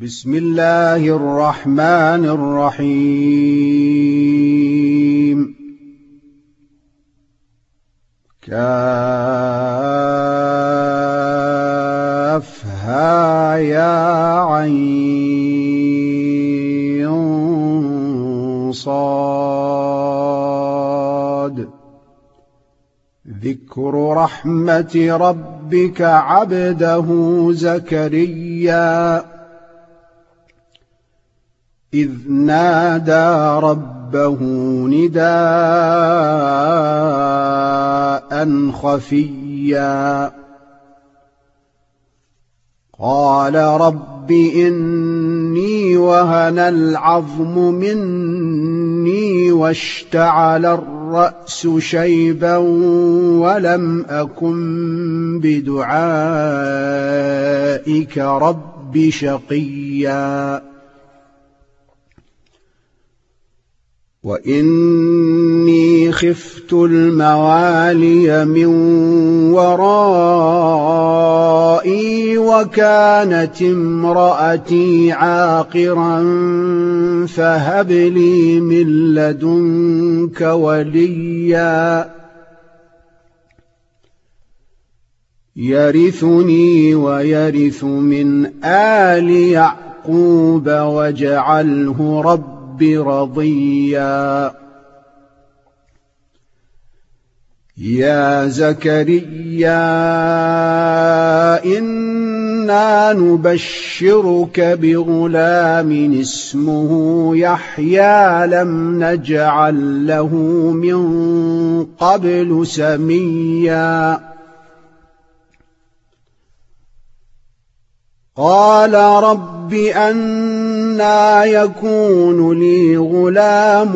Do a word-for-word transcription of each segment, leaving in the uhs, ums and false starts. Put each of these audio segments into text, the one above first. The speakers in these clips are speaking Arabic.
بسم الله الرحمن الرحيم. كافها يا عين صاد. ذكر رحمة ربك عبده زكريا إذ نادى ربه نداء خفيا قال رب إني وهن العظم مني واشتعل الرأس شيبا ولم أكن بدعائك رب شقيا وإني خفت الموالي من ورائي وكانت امرأتي عاقرا فهب لي من لدنك وليا يرثني ويرث من آل يعقوب واجعله رب رضيا. يا زكريا إنا نبشرك بغلام اسمه يحيى لم نجعل له من قبل سميا. قال رب أنى يكون لي غلام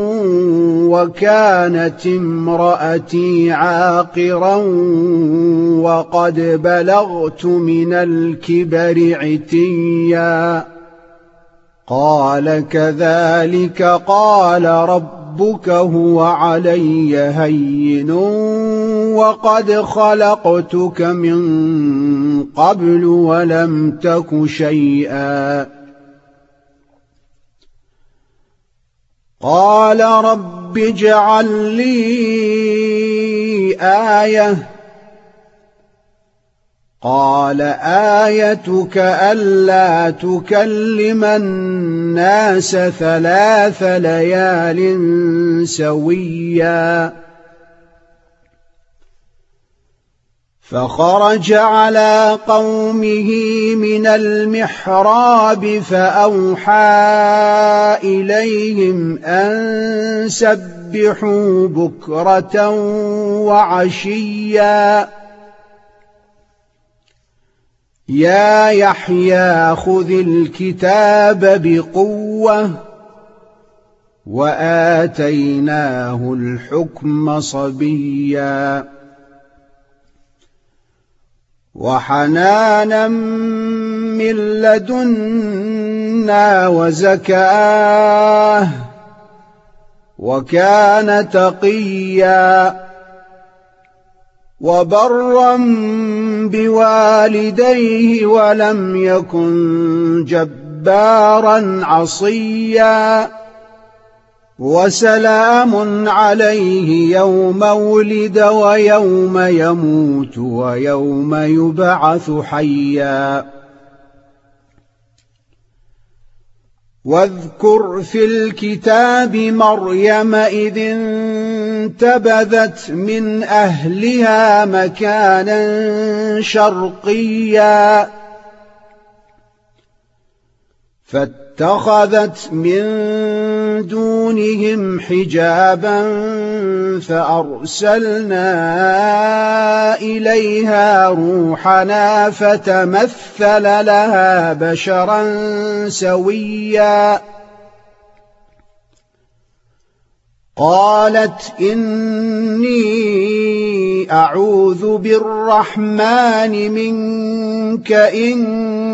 وكانت امرأتي عاقرا وقد بلغت من الكبر عتيا. قال كذلك قال ربك هو علي هين وقد خلقتك من قبل ولم تك شيئا. قال رب اجعل لي آية. قال آيتك ألا تكلم الناس ثلاث ليال سويا. فخرج على قومه من المحراب فأوحى إليهم أن سبحوا بكرة وعشيا. يا يحيى خذ الكتاب بقوة وآتيناه الحكم صبيا وحنانا من لدنا وزكاة وكان تقيا وبرا بوالديه ولم يكن جبارا عصيا. وسلام عليه يوم ولد ويوم يموت ويوم يبعث حيا. واذكر في الكتاب مريم إذ انتبذت من أهلها مكانا شرقيا فاتخذت من دونهم حجابا فأرسلنا إليها روحنا فتمثل لها بشرا سويا. قالت إني أعوذ بالرحمن منك إن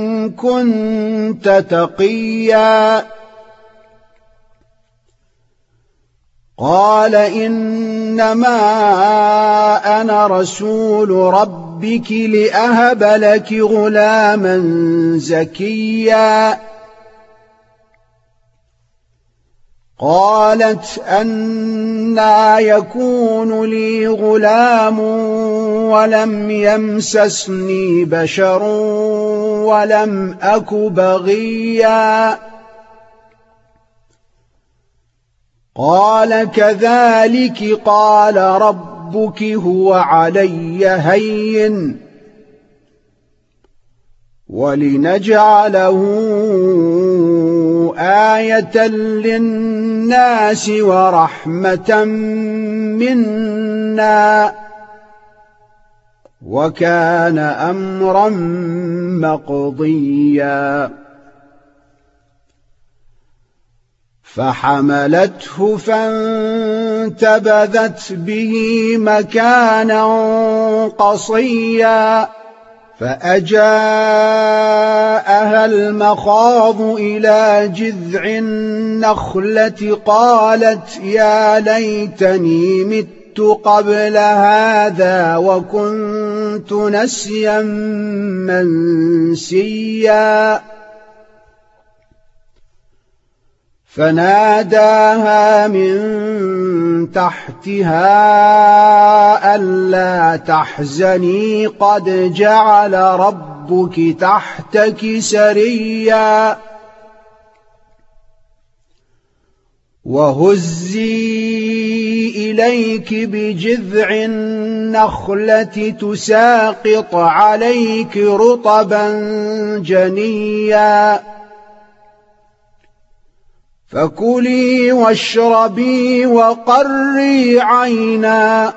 كنت تقيا. قال إنما أنا رسول رب ربك لأهب لك غلاما زكيا قالت أنى يكون لي غلام ولم يمسسني بشر ولم أك بغيا قال كذلك قال ربك هو علي هين ولنجعله آية للناس ورحمة منا وكان أمرا مقضيا فحملته فانتبذت به مكانا قصيا فأجاءها المخاض إلى جذع النخلة قالت يا ليتني مت قبل هذا وكنت نسيا منسيا فناداها من تحتها ألا تحزني قد جعل ربك تحتك سريا وهزي إليك بجذع النخلة تساقط عليك رطبا جنيا فكلي واشربي وقري عينا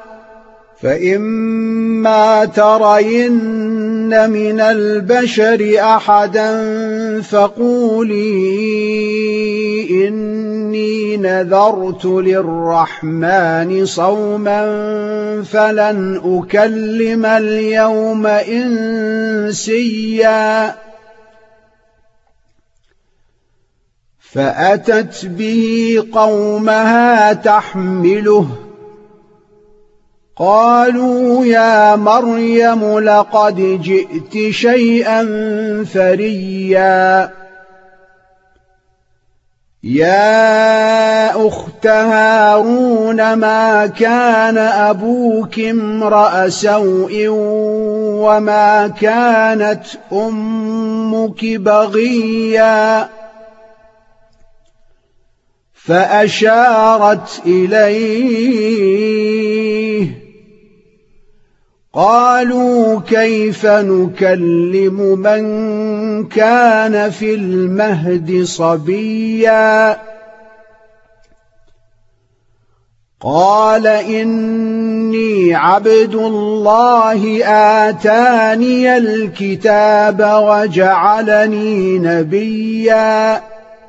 فإما ترين من البشر أحدا فقولي إني نذرت للرحمن صوما فلن أكلم اليوم إنسيا فأتت به قومها تحمله قالوا يا مريم لقد جئت شيئا فريا يا أخت هارون ما كان أبوك امرأ سوء وما كانت أمك بغيا فأشارت إليه قالوا كيف نكلم من كان في المهد صبيا قال إني عبد الله آتاني الكتاب وجعلني نبيا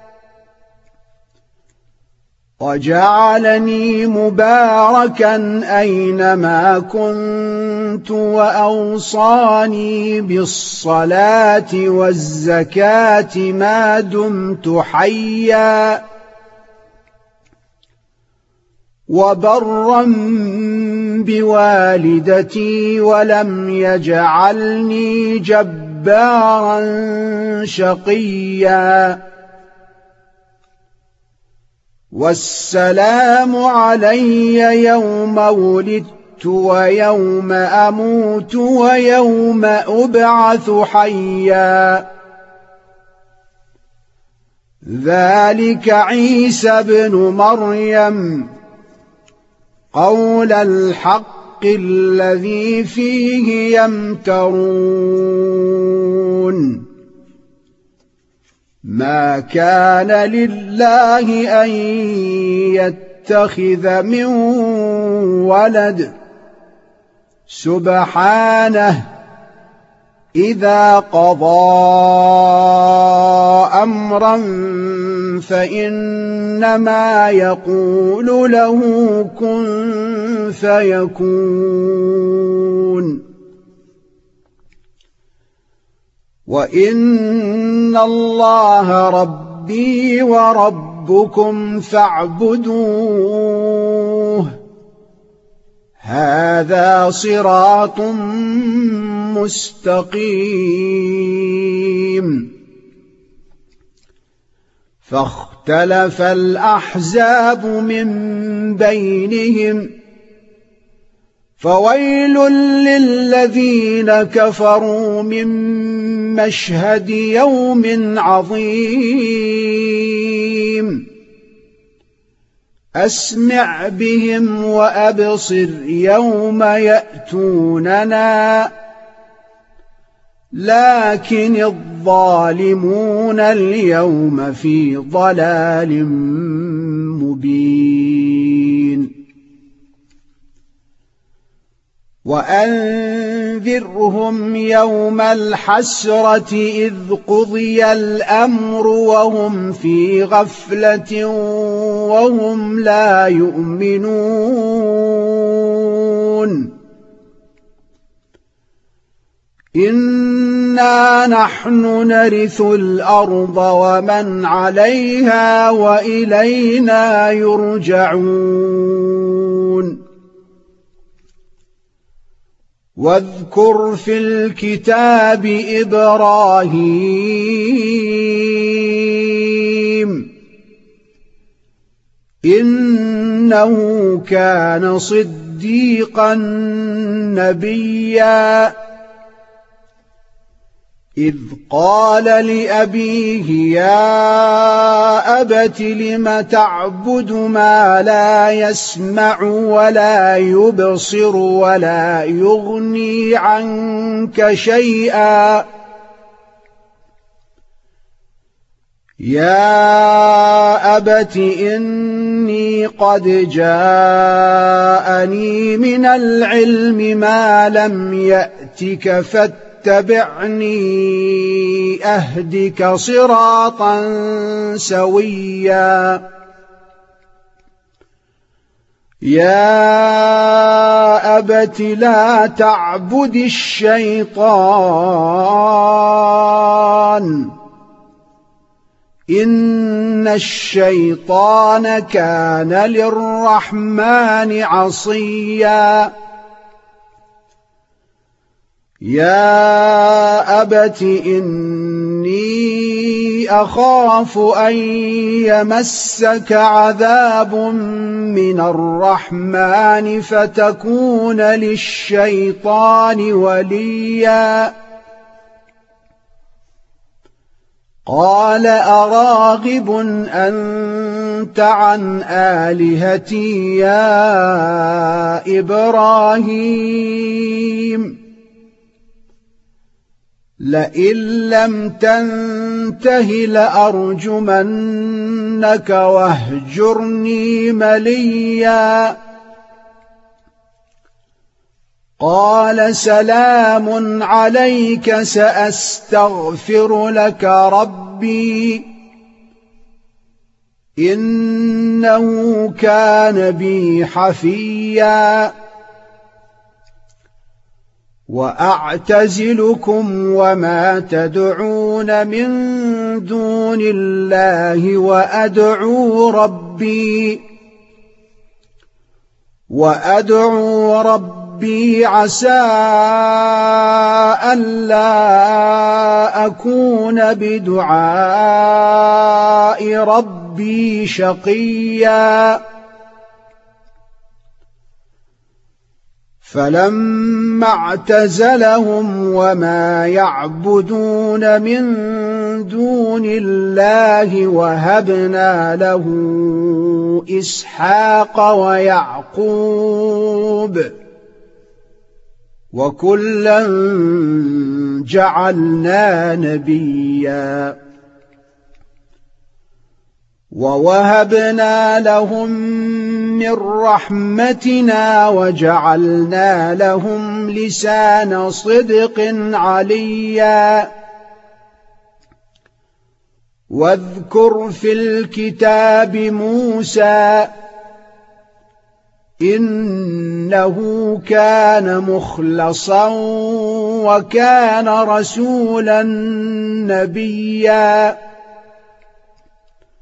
وجعلني مباركا أينما كنت وأوصاني بالصلاة والزكاة ما دمت حيا وبرا بوالدتي ولم يجعلني جبارا شقيا والسلام علي يوم ولدت ويوم أموت ويوم أبعث حيا ذلك عيسى ابن مريم قول الحق الذي فيه يمترون ما كان لله أن يتخذ من ولد سبحانه إذا قضى أمرا فإنما يقول له كن فيكون وإن الله ربي وربكم فاعبدوه هذا صراط مستقيم. فاختلف الأحزاب من بينهم فويل للذين كفروا من مشهد يوم عظيم. أسمع بهم وأبصر يوم يأتوننا لكن الظالمون اليوم في ضلال مبين. وأنذرهم يوم الحسرة إذ قضي الأمر وهم في غفلة وهم لا يؤمنون. إنا نحن نرث الأرض ومن عليها وإلينا يرجعون. واذكر في الكتاب إبراهيم إنه كان صديقا نبيا إذ قال لأبيه يا أبت لم تعبد ما لا يسمع ولا يبصر ولا يغني عنك شيئا يا أبت إني قد جاءني من العلم ما لم يأتك فاتبعني اتبعني أهدك صراطا سويا. يا أبت لا تعبد الشيطان إن الشيطان كان للرحمن عصيا. يا أبت إني أخاف أن يمسك عذاب من الرحمن فتكون للشيطان وليا. قال أراغب أنت عن آلهتي يا إبراهيم لئن لم تنته لأرجمنك واهجرني مليا. قال سلام عليك سأستغفر لك ربي إنه كان بي حفيا. وأعتزلكم وما تدعون من دون الله وأدعو ربي وأدعو ربي عسى ألا أكون بدعاء ربي شقيا. فلما اعتزلهم وما يعبدون من دون الله وهبنا له إسحاق ويعقوب وكلا جعلنا نبيا ووهبنا لهم من رحمتنا وجعلنا لهم لسان صدق عليا. واذكر في الكتاب موسى إنه كان مخلصا وكان رسولا نبيا.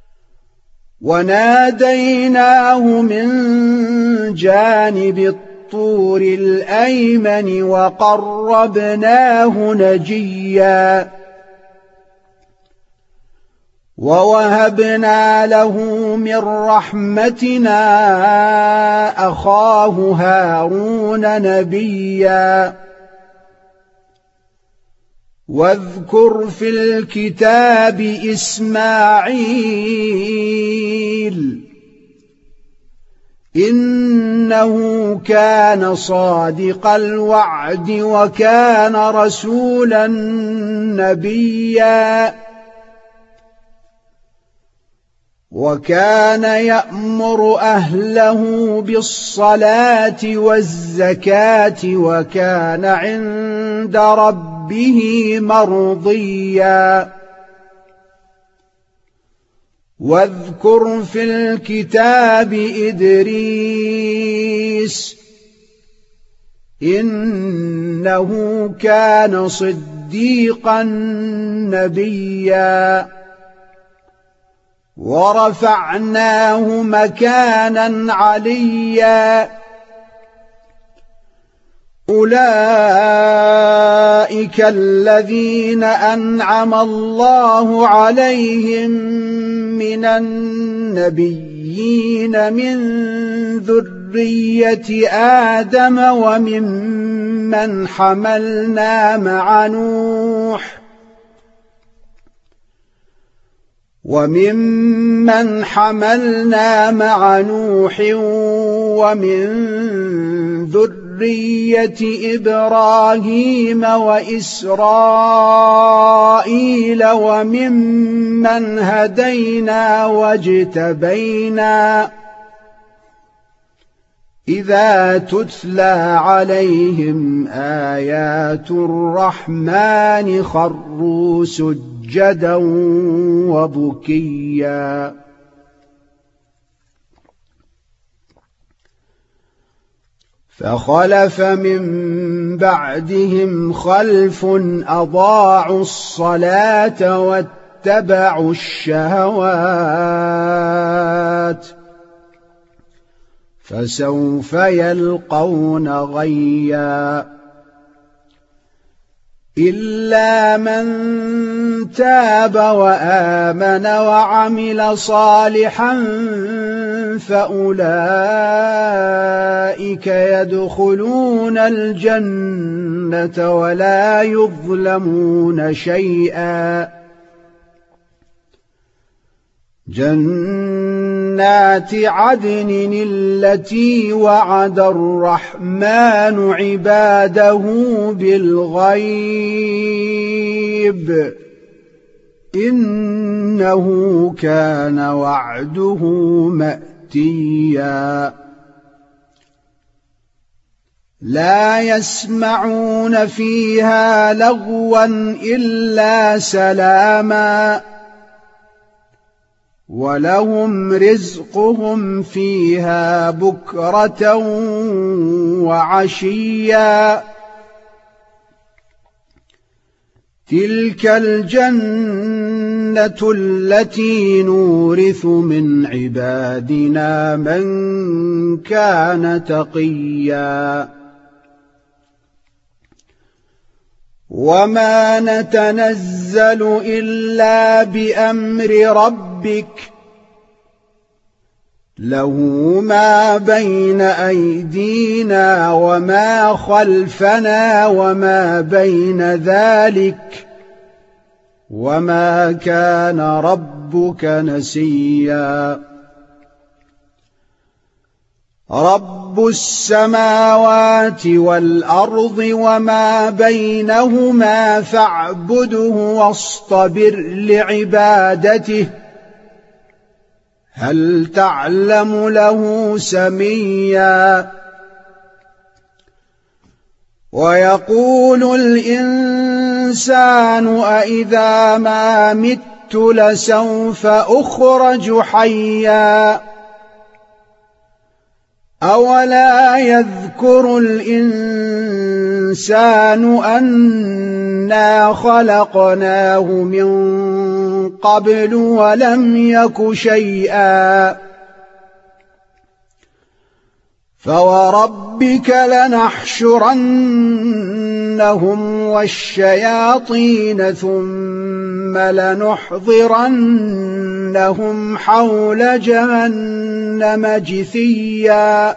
وناديناه من جانب بالطور الأيمن وقربناه نجيا ووهبنا له من رحمتنا أخاه هارون نبيا واذكر في الكتاب إسماعيل إنه كان صادق الوعد وكان رسولا نبيا وكان يأمر أهله بالصلاة والزكاة وكان عند ربه مرضيا واذكر في الكتاب إدريس إنه كان صديقا نبيا ورفعناه مكانا عليا أولئك الذين أنعم الله عليهم من النبيين من ذرية آدم وممن حملنا مع نوح وممن حملنا مع نوح ومن ذرية إبراهيم وإسرائيل وممن هدينا واجتبينا إذا تتلى عليهم آيات الرحمن خروا سجدا وبكيا فخلف من بعدهم خلف أضاعوا الصلاة واتبعوا الشهوات فسوف يلقون غيا إلا من تاب وآمن وعمل صالحا فأولئك يدخلون الجنة ولا يظلمون شيئا جنات عدن التي وعد الرحمن عباده بالغيب إنه كان وعده مأتيا لا يسمعون فيها لغوا إلا سلاما ولهم رزقهم فيها بكرة وعشيا تلك الجنة التي نورث من عبادنا من كان تقيا وما نتنزل إلا بأمر ربك له ما بين أيدينا وما خلفنا وما بين ذلك وما كان ربك نسيا رب السماوات والأرض وما بينهما فاعبده واصطبر لعبادته هل تعلم له سميا ويقول الإنسان أإذا ما مت لسوف أخرج حيا أولا يذكر الإنسان أنا خلقناه من قبل ولم يك شيئا فوربك لنحشرنهم والشياطين ثم لنحضرنهم حول جهنم جثيا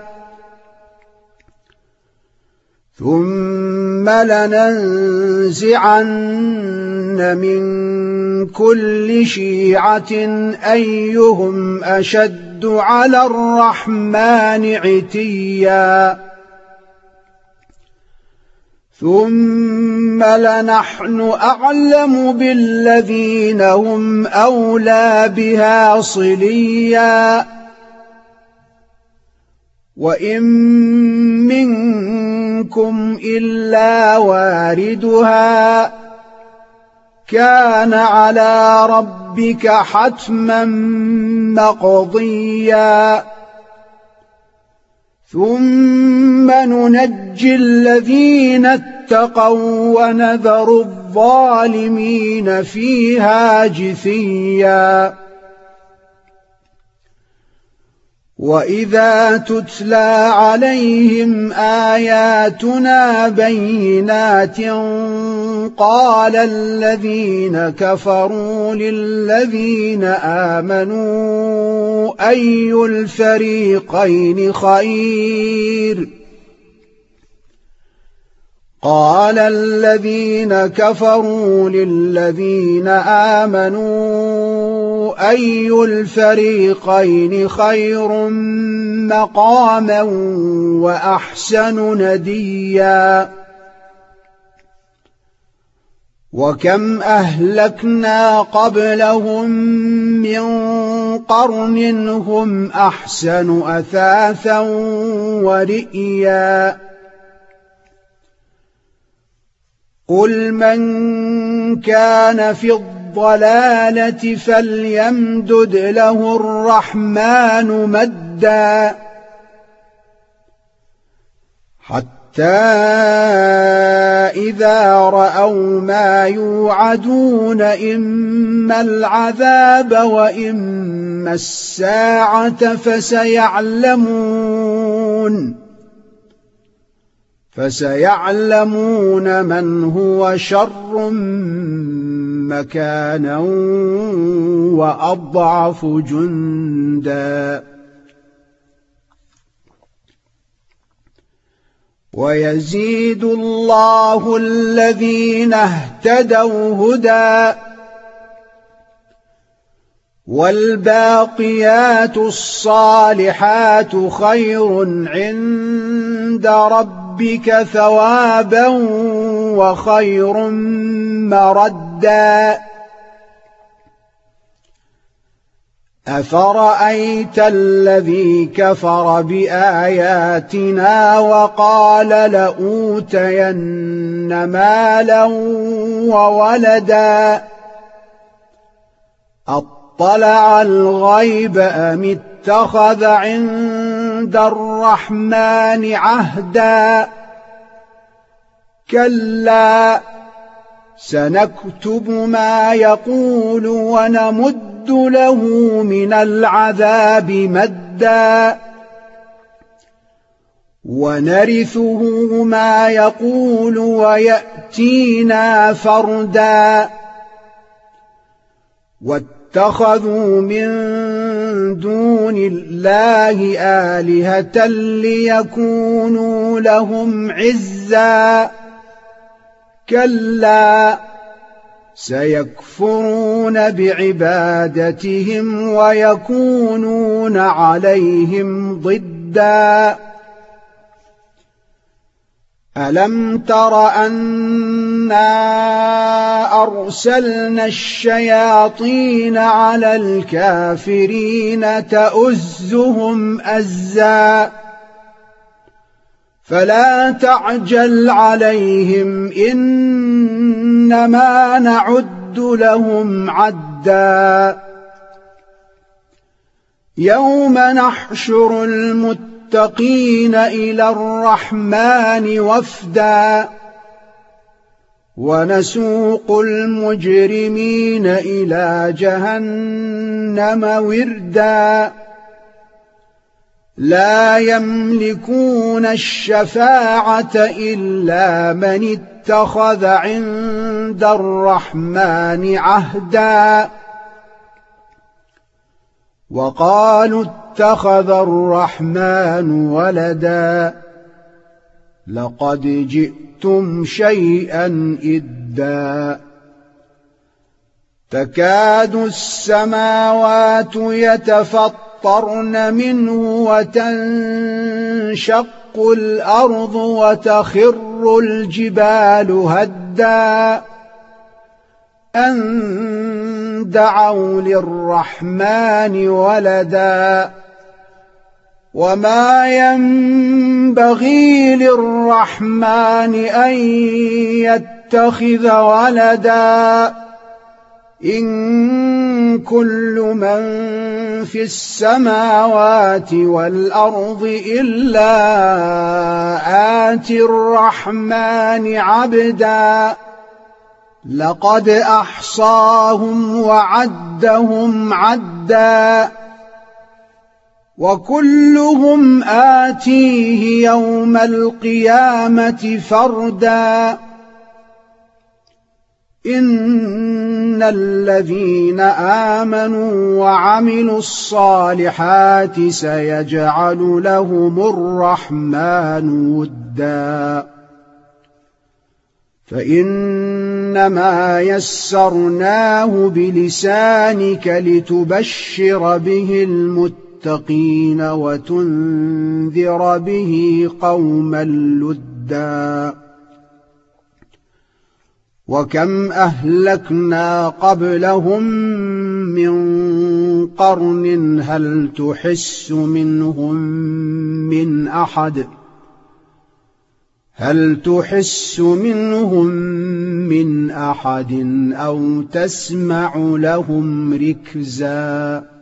ثم لننزعن من كل شيعة أيهم أشد على الرحمن عتيا ثم لنحن أعلم بالذين هم أولى بها صليا وإن منكم إلا واردها كان على ربك حتما مقضيا ثم ننجي الذين اتقوا ونذر الظالمين فيها جثيا وإذا تتلى عليهم آياتنا بينات قال الذين كفروا للذين آمنوا أي الفريقين خير قال الذين كفروا للذين آمنوا أي الفريقين خير مقاما وأحسن نديا وكم أهلكنا قبلهم من قرن هم أحسن أثاثا ورئيا قل من كان في الضلالة فليمدد له الرحمن مدا حتى إذا رأوا ما يوعدون إما العذاب وإما الساعة فسيعلمون فسيعلمون من هو شر مكانا وأضعف جندا ويزيد الله الذين اهتدوا هدى والباقيات الصالحات خير عند ربك ثوابا وخير مردا أفرأيت الذي كفر بآياتنا وقال لأوتين مالا وولدا أطلع الغيب أم اتخذ عند الرحمن عهدا كلا سنكتب ما يقول ونمد له من العذاب مدا ونرثه ما يقول ويأتينا فردا واتخذوا من دون الله آلهة ليكونوا لهم عزا كلا سيكفرون بعبادتهم ويكونون عليهم ضدا ألم تر أنا أرسلنا الشياطين على الكافرين تؤزهم أزا فلا تعجل عليهم إنما نعد لهم عدا يوم نحشر المتقين إلى الرحمن وفدا ونسوق المجرمين إلى جهنم وردا لا يملكون الشفاعة إلا من اتخذ عند الرحمن عهدا وقالوا اتخذ الرحمن ولدا لقد جئتم شيئا إدا تكاد السماوات يتفطرن منه وتنشق الأرض وتخر الجبال هدا أن دعوا للرحمن ولدا وما ينبغي للرحمن أن يتخذ ولدا إن كل من في السماوات والأرض إلا آتي الرحمن عبدا لقد أحصاهم وعدهم عدا وكلهم آتيه يوم القيامة فردا إن الذين آمنوا وعملوا الصالحات سيجعل لهم الرحمن ودا فإنما يسرناه بلسانك لتبشر به المتقين وتنذر به قوما لدا وكم أهلكنا قبلهم من قرن هل تحس منهم من أحد هل تحس منهم من أحد أو تسمع لهم ركزا